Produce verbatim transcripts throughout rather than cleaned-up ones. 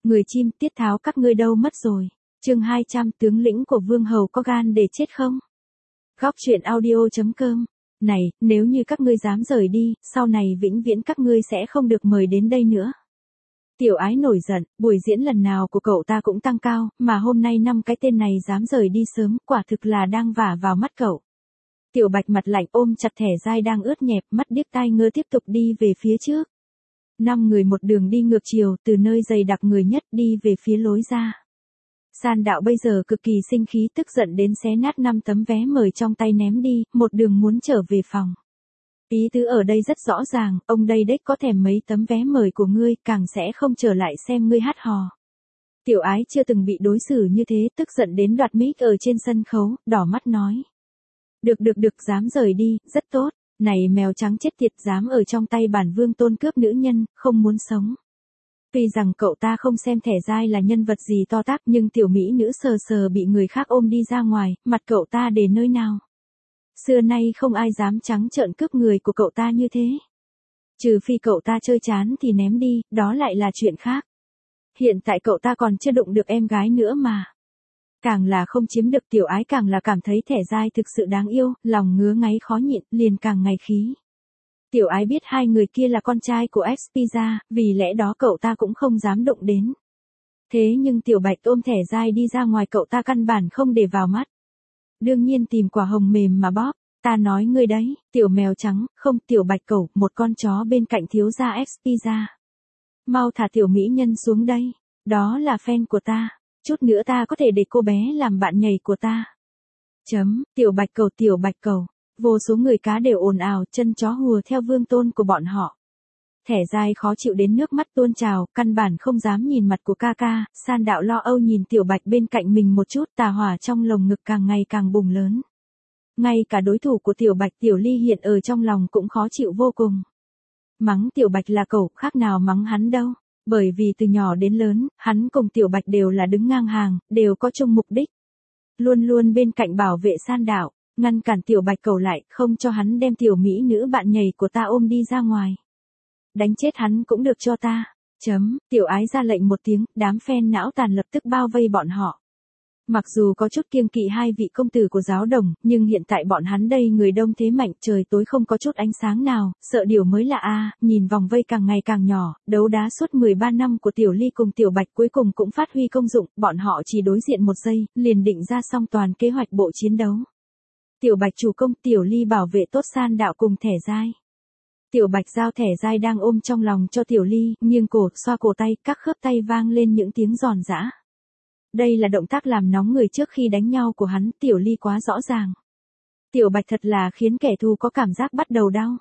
Người chim, tiết tháo các ngươi đâu mất rồi. Chương hai trăm, tướng lĩnh của Vương Hầu có gan để chết không? Góc truyện audio chấm com. Này, nếu như các ngươi dám rời đi, sau này vĩnh viễn các ngươi sẽ không được mời đến đây nữa. Tiểu Ái nổi giận, buổi diễn lần nào của cậu ta cũng tăng cao, mà hôm nay năm cái tên này dám rời đi sớm, quả thực là đang vả vào mắt cậu. Tiểu Bạch mặt lạnh ôm chặt thẻ dai đang ướt nhẹp, mắt điếc tai ngơ tiếp tục đi về phía trước. Năm người một đường đi ngược chiều, từ nơi dày đặc người nhất đi về phía lối ra. San Đạo bây giờ cực kỳ sinh khí, tức giận đến xé nát năm tấm vé mời trong tay ném đi, một đường muốn trở về phòng. Ý tứ ở đây rất rõ ràng, ông đây đếch có thèm mấy tấm vé mời của ngươi, càng sẽ không trở lại xem ngươi hát hò. Tiểu Ái chưa từng bị đối xử như thế, tức giận đến đoạt mic ở trên sân khấu, đỏ mắt nói. Được được được, dám rời đi, rất tốt. Này mèo trắng chết tiệt, dám ở trong tay bản vương tôn cướp nữ nhân, không muốn sống. Tuy rằng cậu ta không xem thẻ dai là nhân vật gì to tát, nhưng tiểu mỹ nữ sờ sờ bị người khác ôm đi ra ngoài, mặt cậu ta để nơi nào. Xưa nay không ai dám trắng trợn cướp người của cậu ta như thế. Trừ phi cậu ta chơi chán thì ném đi, đó lại là chuyện khác. Hiện tại cậu ta còn chưa đụng được em gái nữa mà. Càng là không chiếm được, Tiểu Ái càng là cảm thấy thẻ dai thực sự đáng yêu, lòng ngứa ngáy khó nhịn, liền càng ngày khí. Tiểu Ái biết hai người kia là con trai của Expisa, vì lẽ đó cậu ta cũng không dám đụng đến. Thế nhưng Tiểu Bạch ôm thẻ dai đi ra ngoài, cậu ta căn bản không để vào mắt. Đương nhiên tìm quả hồng mềm mà bóp, ta nói ngươi đấy, tiểu mèo trắng, không, Tiểu Bạch cẩu, một con chó bên cạnh thiếu gia Expisa. Mau thả tiểu mỹ nhân xuống đây, đó là fan của ta. Chút nữa ta có thể để cô bé làm bạn nhảy của ta. Chấm, Tiểu Bạch cầu, Tiểu Bạch cầu. Vô số người cá đều ồn ào, chân chó hùa theo vương tôn của bọn họ. Thẻ dai khó chịu đến nước mắt tuôn trào, căn bản không dám nhìn mặt của ca ca. San Đạo lo âu nhìn Tiểu Bạch bên cạnh mình một chút, tà hỏa trong lồng ngực càng ngày càng bùng lớn. Ngay cả đối thủ của Tiểu Bạch, Tiểu Ly hiện ở trong lòng cũng khó chịu vô cùng. Mắng Tiểu Bạch là cẩu, khác nào mắng hắn đâu. Bởi vì từ nhỏ đến lớn, hắn cùng Tiểu Bạch đều là đứng ngang hàng, đều có chung mục đích. Luôn luôn bên cạnh bảo vệ San Đạo, ngăn cản Tiểu Bạch cầu lại, không cho hắn đem tiểu mỹ nữ bạn nhảy của ta ôm đi ra ngoài. Đánh chết hắn cũng được cho ta. Chấm, Tiểu Ái ra lệnh một tiếng, đám phen não tàn lập tức bao vây bọn họ. Mặc dù có chút kiêng kỵ hai vị công tử của giáo đồng, nhưng hiện tại bọn hắn đây người đông thế mạnh, trời tối không có chút ánh sáng nào, sợ điều mới là a, nhìn vòng vây càng ngày càng nhỏ, đấu đá suốt mười ba năm của Tiểu Ly cùng Tiểu Bạch cuối cùng cũng phát huy công dụng, bọn họ chỉ đối diện một giây, liền định ra xong toàn kế hoạch bộ chiến đấu. Tiểu Bạch chủ công, Tiểu Ly bảo vệ tốt San Đạo cùng thẻ dai. Tiểu Bạch giao thẻ dai đang ôm trong lòng cho Tiểu Ly, nghiêng cổ, xoa cổ tay, các khớp tay vang lên những tiếng giòn giã. Đây là động tác làm nóng người trước khi đánh nhau của hắn, Tiểu Ly quá rõ ràng. Tiểu Bạch thật là khiến kẻ thù có cảm giác bắt đầu đau.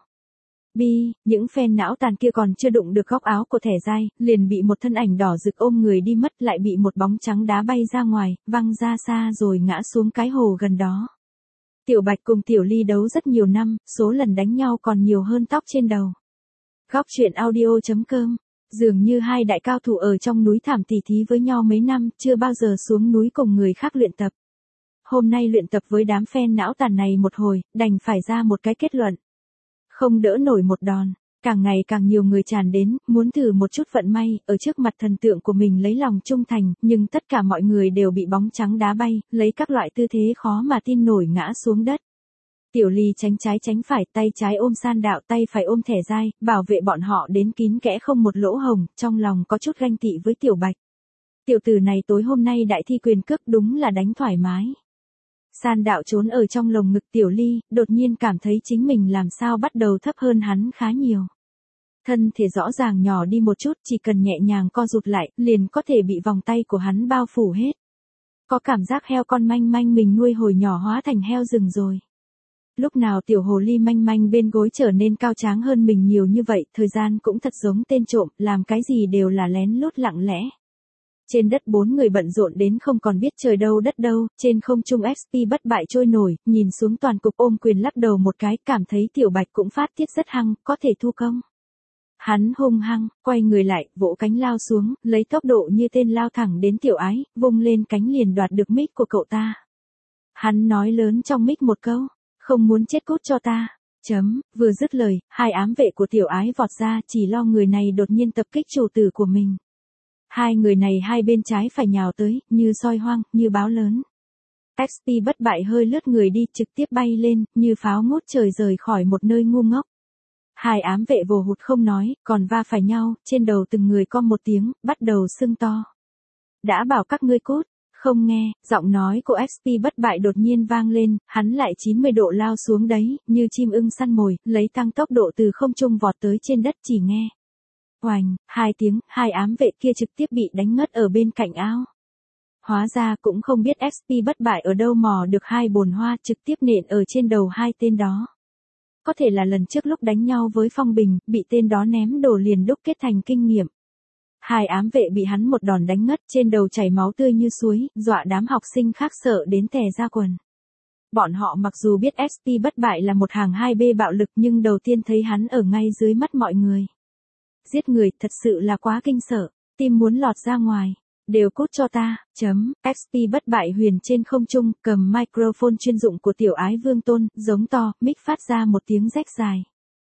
Bi, những phen não tàn kia còn chưa đụng được góc áo của thẻ dai, liền bị một thân ảnh đỏ rực ôm người đi mất, lại bị một bóng trắng đá bay ra ngoài, văng ra xa rồi ngã xuống cái hồ gần đó. Tiểu Bạch cùng Tiểu Ly đấu rất nhiều năm, số lần đánh nhau còn nhiều hơn tóc trên đầu. Góc truyện audio chấm com. Dường như hai đại cao thủ ở trong núi thảm tỉ thí với nhau mấy năm, chưa bao giờ xuống núi cùng người khác luyện tập. Hôm nay luyện tập với đám phen não tàn này một hồi, đành phải ra một cái kết luận. Không đỡ nổi một đòn, càng ngày càng nhiều người tràn đến, muốn thử một chút vận may, ở trước mặt thần tượng của mình lấy lòng trung thành, nhưng tất cả mọi người đều bị bóng trắng đá bay, lấy các loại tư thế khó mà tin nổi ngã xuống đất. Tiểu Ly tránh trái tránh phải, tay trái ôm San Đạo, tay phải ôm thẻ dai, bảo vệ bọn họ đến kín kẽ không một lỗ hồng, trong lòng có chút ganh tị với Tiểu Bạch. Tiểu tử này tối hôm nay đại thi quyền cước đúng là đánh thoải mái. San Đạo trốn ở trong lồng ngực Tiểu Ly, đột nhiên cảm thấy chính mình làm sao bắt đầu thấp hơn hắn khá nhiều. Thân thể rõ ràng nhỏ đi một chút, chỉ cần nhẹ nhàng co rụt lại, liền có thể bị vòng tay của hắn bao phủ hết. Có cảm giác heo con manh manh mình nuôi hồi nhỏ hóa thành heo rừng rồi. Lúc nào tiểu hồ ly manh manh bên gối trở nên cao tráng hơn mình nhiều như vậy, thời gian cũng thật giống tên trộm, làm cái gì đều là lén lút lặng lẽ. Trên đất bốn người bận rộn đến không còn biết trời đâu đất đâu, trên không trung ép pê bất bại trôi nổi, nhìn xuống toàn cục ôm quyền lắc đầu một cái, cảm thấy Tiểu Bạch cũng phát tiết rất hăng, có thể thu công. Hắn hung hăng, quay người lại, vỗ cánh lao xuống, lấy tốc độ như tên lao thẳng đến Tiểu Ái, vung lên cánh liền đoạt được mic của cậu ta. Hắn nói lớn trong mic một câu, không muốn chết cút cho ta. Chấm, vừa dứt lời, hai ám vệ của Tiểu Ái vọt ra, chỉ lo người này đột nhiên tập kích chủ tử của mình. Hai người này hai bên trái phải nhào tới, như soi hoang, như báo lớn. ích pê bất bại hơi lướt người đi, trực tiếp bay lên, như pháo ngút trời rời khỏi một nơi ngu ngốc. Hai ám vệ vồ hụt không nói, còn va phải nhau, trên đầu từng người com một tiếng, bắt đầu sưng to. Đã bảo các ngươi cút, không nghe, giọng nói của ích pê bất bại đột nhiên vang lên, hắn lại chín mươi độ lao xuống đấy, như chim ưng săn mồi, lấy tăng tốc độ từ không trung vọt tới trên đất chỉ nghe. Oành, hai tiếng, hai ám vệ kia trực tiếp bị đánh ngất ở bên cạnh ao. Hóa ra cũng không biết ích pê bất bại ở đâu mò được hai bồn hoa trực tiếp nện ở trên đầu hai tên đó. Có thể là lần trước lúc đánh nhau với Phong Bình, bị tên đó ném đồ liền đúc kết thành kinh nghiệm. Hai ám vệ bị hắn một đòn đánh ngất, trên đầu chảy máu tươi như suối, dọa đám học sinh khác sợ đến tè ra quần. Bọn họ mặc dù biết ích pê bất bại là một hàng hai bê bạo lực nhưng đầu tiên thấy hắn ở ngay dưới mắt mọi người. Giết người thật sự là quá kinh sợ, tim muốn lọt ra ngoài. Đều cút cho ta, chấm, ích pê bất bại huyền trên không trung, cầm microphone chuyên dụng của tiểu ái Vương Tôn, giống to, mic phát ra một tiếng rách dài.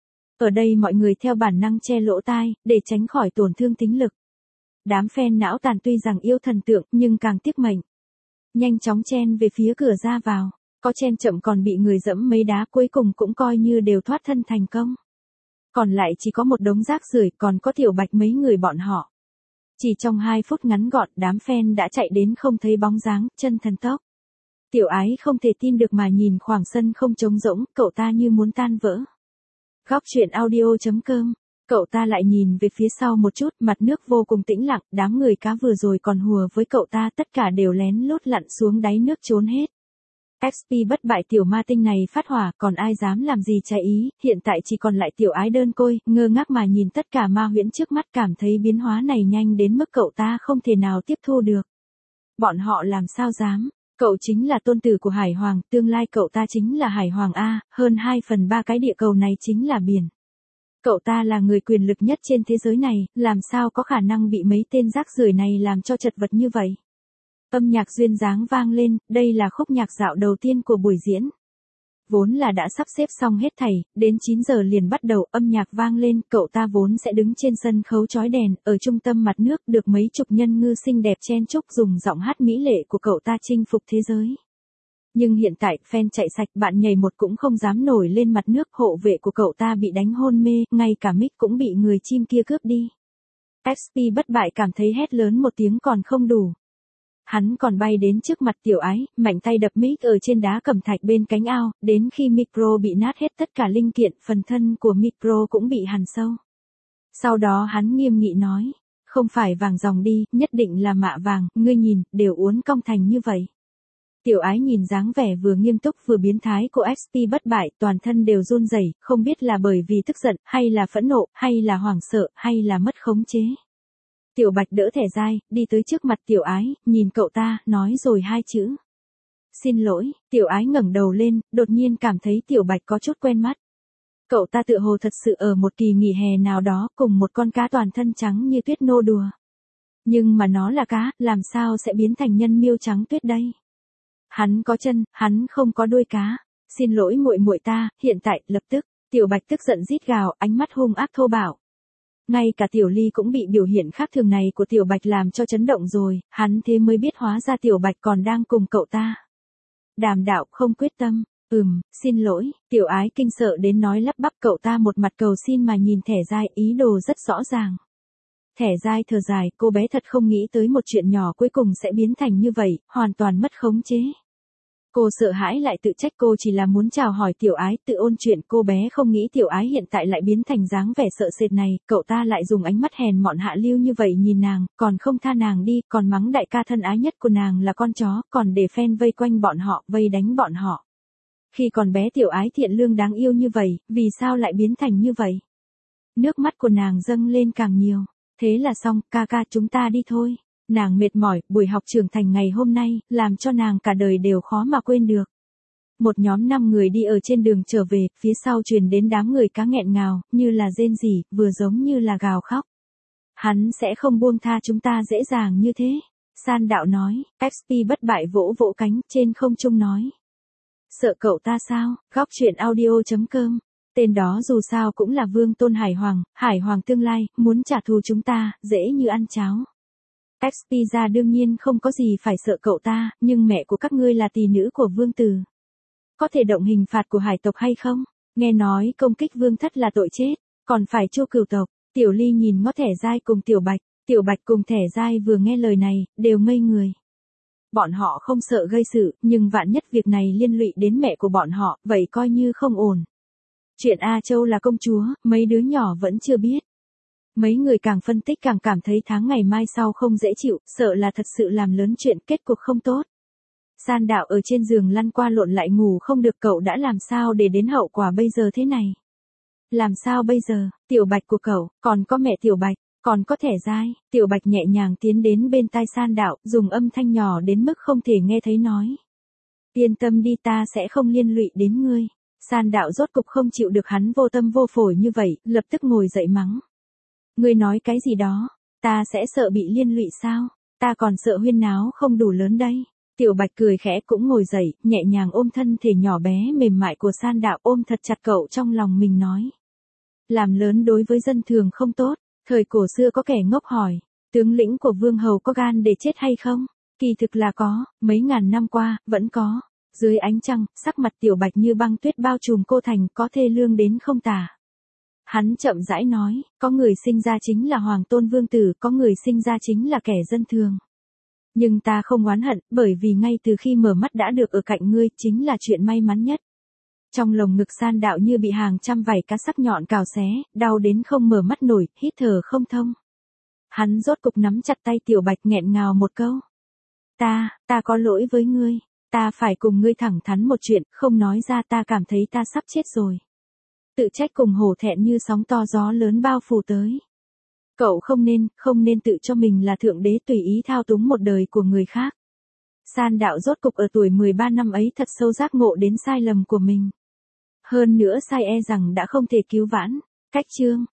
Ở đây mọi người theo bản năng che lỗ tai, để tránh khỏi tổn thương tính lực. Đám fan não tàn tuy rằng yêu thần tượng, nhưng càng tiếc mệnh. Nhanh chóng chen về phía cửa ra vào, có chen chậm còn bị người dẫm mấy đá, cuối cùng cũng coi như đều thoát thân thành công. Còn lại chỉ có một đống rác rưởi, còn có Tiểu Bạch mấy người bọn họ. Chỉ trong hai phút ngắn gọn, đám fan đã chạy đến không thấy bóng dáng, chân thần tốc. Tiểu ái không thể tin được mà nhìn khoảng sân không trống rỗng, cậu ta như muốn tan vỡ. Góc truyện audio chấm com, cậu ta lại nhìn về phía sau một chút, mặt nước vô cùng tĩnh lặng, đám người cá vừa rồi còn hùa với cậu ta tất cả đều lén lút lặn xuống đáy nước trốn hết. ích pê bất bại tiểu ma tinh này phát hỏa, còn ai dám làm gì trái ý, hiện tại chỉ còn lại tiểu ái đơn côi, ngơ ngác mà nhìn tất cả ma huyễn trước mắt, cảm thấy biến hóa này nhanh đến mức cậu ta không thể nào tiếp thu được. Bọn họ làm sao dám, cậu chính là tôn tử của Hải Hoàng, tương lai cậu ta chính là Hải Hoàng A, hơn hai phần ba cái địa cầu này chính là biển. Cậu ta là người quyền lực nhất trên thế giới này, làm sao có khả năng bị mấy tên rác rưởi này làm cho chật vật như vậy. Âm nhạc duyên dáng vang lên, đây là khúc nhạc dạo đầu tiên của buổi diễn. Vốn là đã sắp xếp xong hết thảy, đến chín giờ liền bắt đầu, âm nhạc vang lên, cậu ta vốn sẽ đứng trên sân khấu chói đèn, ở trung tâm mặt nước, được mấy chục nhân ngư xinh đẹp chen chúc dùng giọng hát mỹ lệ của cậu ta chinh phục thế giới. Nhưng hiện tại, fan chạy sạch, bạn nhảy một cũng không dám nổi lên mặt nước, hộ vệ của cậu ta bị đánh hôn mê, ngay cả mic cũng bị người chim kia cướp đi. ích pê bất bại cảm thấy hét lớn một tiếng còn không đủ. Hắn còn bay đến trước mặt tiểu ái, mạnh tay đập mic ở trên đá cẩm thạch bên cánh ao, đến khi micro bị nát hết tất cả linh kiện, phần thân của micro cũng bị hằn sâu. Sau đó hắn nghiêm nghị nói, không phải vàng dòng đi, nhất định là mạ vàng, ngươi nhìn, đều uốn cong thành như vậy. Tiểu ái nhìn dáng vẻ vừa nghiêm túc vừa biến thái của ích pê bất bại, toàn thân đều run rẩy, không biết là bởi vì tức giận, hay là phẫn nộ, hay là hoảng sợ, hay là mất khống chế. Tiểu Bạch đỡ thẻ dai, đi tới trước mặt tiểu ái, nhìn cậu ta, nói rồi hai chữ. Xin lỗi, tiểu ái ngẩng đầu lên, đột nhiên cảm thấy tiểu Bạch có chút quen mắt. Cậu ta tựa hồ thật sự ở một kỳ nghỉ hè nào đó cùng một con cá toàn thân trắng như tuyết nô đùa. Nhưng mà nó là cá, làm sao sẽ biến thành nhân miêu trắng tuyết đây? Hắn có chân, hắn không có đuôi cá. Xin lỗi muội muội ta, hiện tại, lập tức. Tiểu Bạch tức giận rít gào, ánh mắt hung ác thô bạo. Ngay cả Tiểu Ly cũng bị biểu hiện khác thường này của Tiểu Bạch làm cho chấn động rồi, hắn thế mới biết hóa ra Tiểu Bạch còn đang cùng cậu ta. Đàm đạo không quyết tâm, ừm, xin lỗi, tiểu ái kinh sợ đến nói lắp bắp, cậu ta một mặt cầu xin mà nhìn thẻ dai, ý đồ rất rõ ràng. Thẻ dai thở dài, cô bé thật không nghĩ tới một chuyện nhỏ cuối cùng sẽ biến thành như vậy, hoàn toàn mất khống chế. Cô sợ hãi lại tự trách, cô chỉ là muốn chào hỏi tiểu ái, tự ôn chuyện, cô bé không nghĩ tiểu ái hiện tại lại biến thành dáng vẻ sợ sệt này, cậu ta lại dùng ánh mắt hèn mọn hạ lưu như vậy nhìn nàng, còn không tha nàng đi, còn mắng đại ca thân ái nhất của nàng là con chó, còn để fan vây quanh bọn họ, vây đánh bọn họ. Khi còn bé tiểu ái thiện lương đáng yêu như vậy, vì sao lại biến thành như vậy? Nước mắt của nàng dâng lên càng nhiều. Thế là xong, ca ca chúng ta đi thôi. Nàng mệt mỏi, buổi học trưởng thành ngày hôm nay, làm cho nàng cả đời đều khó mà quên được. Một nhóm năm người đi ở trên đường trở về, phía sau truyền đến đám người cá nghẹn ngào, như là rên rỉ, vừa giống như là gào khóc. Hắn sẽ không buông tha chúng ta dễ dàng như thế. San đạo nói, ích pê bất bại vỗ vỗ cánh, trên không trung nói. Sợ cậu ta sao, góc truyện audio chấm com. Tên đó dù sao cũng là Vương Tôn Hải Hoàng, Hải Hoàng tương lai, muốn trả thù chúng ta, dễ như ăn cháo. Expia đương nhiên không có gì phải sợ cậu ta, nhưng mẹ của các ngươi là tỷ nữ của vương tử. Có thể động hình phạt của hải tộc hay không? Nghe nói công kích vương thất là tội chết, còn phải chu cửu tộc. Tiểu Ly nhìn ngó Thẻ Giai cùng Tiểu Bạch, Tiểu Bạch cùng Thẻ Giai vừa nghe lời này, đều ngây người. Bọn họ không sợ gây sự, nhưng vạn nhất việc này liên lụy đến mẹ của bọn họ, vậy coi như không ổn. Chuyện A Châu là công chúa, mấy đứa nhỏ vẫn chưa biết. Mấy người càng phân tích càng cảm thấy tháng ngày mai sau không dễ chịu, sợ là thật sự làm lớn chuyện, kết cục không tốt. San Đạo ở trên giường lăn qua lộn lại ngủ không được, cậu đã làm sao để đến hậu quả bây giờ thế này? Làm sao bây giờ, Tiểu Bạch của cậu, còn có mẹ Tiểu Bạch, còn có Thẻ Giai. Tiểu Bạch nhẹ nhàng tiến đến bên tai San Đạo, dùng âm thanh nhỏ đến mức không thể nghe thấy nói. Yên tâm đi, ta sẽ không liên lụy đến ngươi. San Đạo rốt cục không chịu được hắn vô tâm vô phổi như vậy, lập tức ngồi dậy mắng. Ngươi nói cái gì đó, ta sẽ sợ bị liên lụy sao? Ta còn sợ huyên náo không đủ lớn đây. Tiểu Bạch cười khẽ cũng ngồi dậy, nhẹ nhàng ôm thân thể nhỏ bé mềm mại của San Đạo, ôm thật chặt cậu trong lòng mình nói. Làm lớn đối với dân thường không tốt. Thời cổ xưa có kẻ ngốc hỏi, tướng lĩnh của vương hầu có gan để chết hay không? Kỳ thực là có, mấy ngàn năm qua, vẫn có. Dưới ánh trăng, sắc mặt Tiểu Bạch như băng tuyết bao trùm cô thành, có thê lương đến không tả. Hắn chậm rãi nói, có người sinh ra chính là hoàng tôn vương tử, có người sinh ra chính là kẻ dân thường. Nhưng ta không oán hận, bởi vì ngay từ khi mở mắt đã được ở cạnh ngươi, chính là chuyện may mắn nhất. Trong lồng ngực San Đạo như bị hàng trăm vảy cá sắc nhọn cào xé, đau đến không mở mắt nổi, hít thở không thông. Hắn rốt cục nắm chặt tay Tiểu Bạch nghẹn ngào một câu. Ta, ta có lỗi với ngươi, ta phải cùng ngươi thẳng thắn một chuyện, không nói ra ta cảm thấy ta sắp chết rồi. Tự trách cùng hổ thẹn như sóng to gió lớn bao phủ tới. Cậu không nên, không nên tự cho mình là thượng đế tùy ý thao túng một đời của người khác. San Đạo rốt cục ở tuổi mười ba năm ấy thật sâu giác ngộ đến sai lầm của mình. Hơn nữa sai e rằng đã không thể cứu vãn. Cách chương